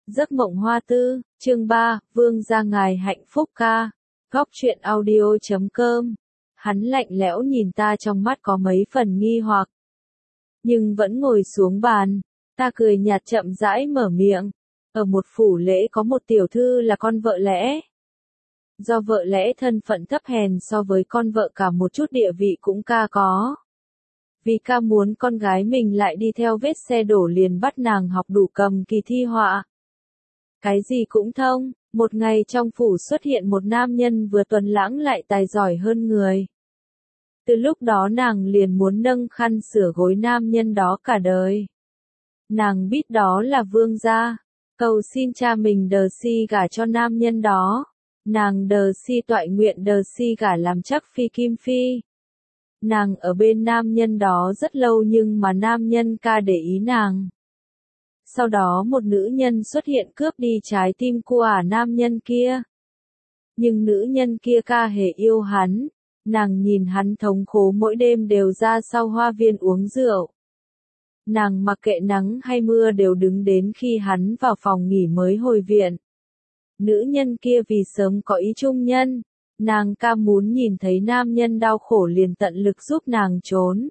Giấc mộng hoa tư, chương 3, Vương gia ngài hạnh phúc ca. Góc truyện audio.com. Hắn lạnh lẽo nhìn ta, trong mắt có mấy phần nghi hoặc, nhưng vẫn ngồi xuống bàn. Ta cười nhạt chậm rãi mở miệng. Ở một phủ lễ có một tiểu thư là con vợ lẽ. Do vợ lẽ thân phận thấp hèn so với con vợ, cả một chút địa vị cũng ca có. Vì ca muốn con gái mình lại đi theo vết xe đổ, liền bắt nàng học đủ cầm kỳ thi họa. Cái gì cũng thông. Một ngày trong phủ xuất hiện một nam nhân vừa tuấn lãng lại tài giỏi hơn người. Từ lúc đó nàng liền muốn nâng khăn sửa gối nam nhân đó cả đời. Nàng biết đó là vương gia, cầu xin cha mình đờ si gả cho nam nhân đó. Nàng đờ si toại nguyện đờ si gả làm chắc phi kim phi. Nàng ở bên nam nhân đó rất lâu, nhưng mà nam nhân ca để ý nàng. Sau đó một nữ nhân xuất hiện cướp đi trái tim của nam nhân kia. Nhưng nữ nhân kia ca hề yêu hắn. Nàng nhìn hắn thống khổ mỗi đêm đều ra sau hoa viên uống rượu. Nàng mặc kệ nắng hay mưa đều đứng đến khi hắn vào phòng nghỉ mới hồi viện. Nữ nhân kia vì sớm có ý trung nhân, nàng ca muốn nhìn thấy nam nhân đau khổ liền tận lực giúp nàng trốn.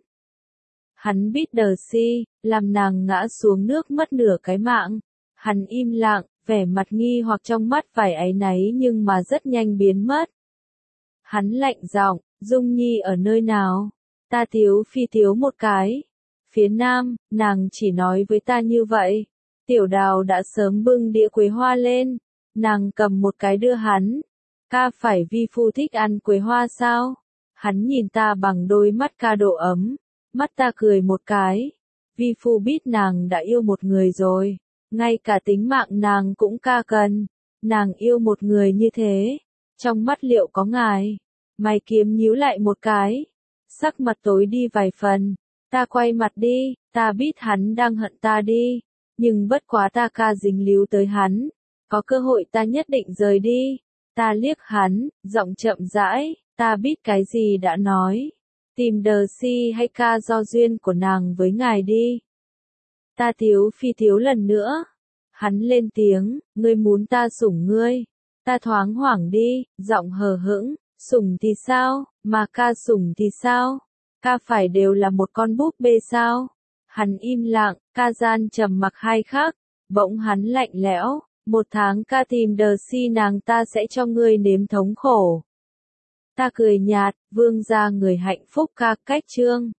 Hắn biết đờ si, làm nàng ngã xuống nước mất nửa cái mạng. Hắn im lặng, vẻ mặt nghi hoặc, trong mắt vài áy náy nhưng mà rất nhanh biến mất. Hắn lạnh giọng, Dung Nhi ở nơi nào? Ta thiếu phi thiếu một cái. Phía nam, nàng chỉ nói với ta như vậy. Tiểu Đào đã sớm bưng đĩa quế hoa lên. Nàng cầm một cái đưa hắn. Ca phải vi phu thích ăn quế hoa sao? Hắn nhìn ta bằng đôi mắt ca độ ấm. Mắt ta cười một cái. Vi phu biết nàng đã yêu một người rồi. Ngay cả tính mạng nàng cũng ca cần. Nàng yêu một người như thế. Trong mắt liệu có ngài? Mày kiếm nhíu lại một cái. Sắc mặt tối đi vài phần. Ta quay mặt đi. Ta biết hắn đang hận ta đi. Nhưng bất quá ta ca dính líu tới hắn. Có cơ hội ta nhất định rời đi. Ta liếc hắn, giọng chậm rãi. Ta biết cái gì đã nói. Tìm đờ si hay ca do duyên của nàng với ngài đi. Ta thiếu phi thiếu lần nữa. Hắn lên tiếng, ngươi muốn ta sủng ngươi. Ta thoáng hoảng đi, giọng hờ hững, sủng thì sao, mà ca sủng thì sao? Ca phải đều là một con búp bê sao? Hắn im lặng, ca gian trầm mặc hai khắc, bỗng hắn lạnh lẽo, 1 tháng ca tìm đờ si nàng ta sẽ cho ngươi nếm thống khổ. Ta cười nhạt, vương gia người hạnh phúc ca. Cách chương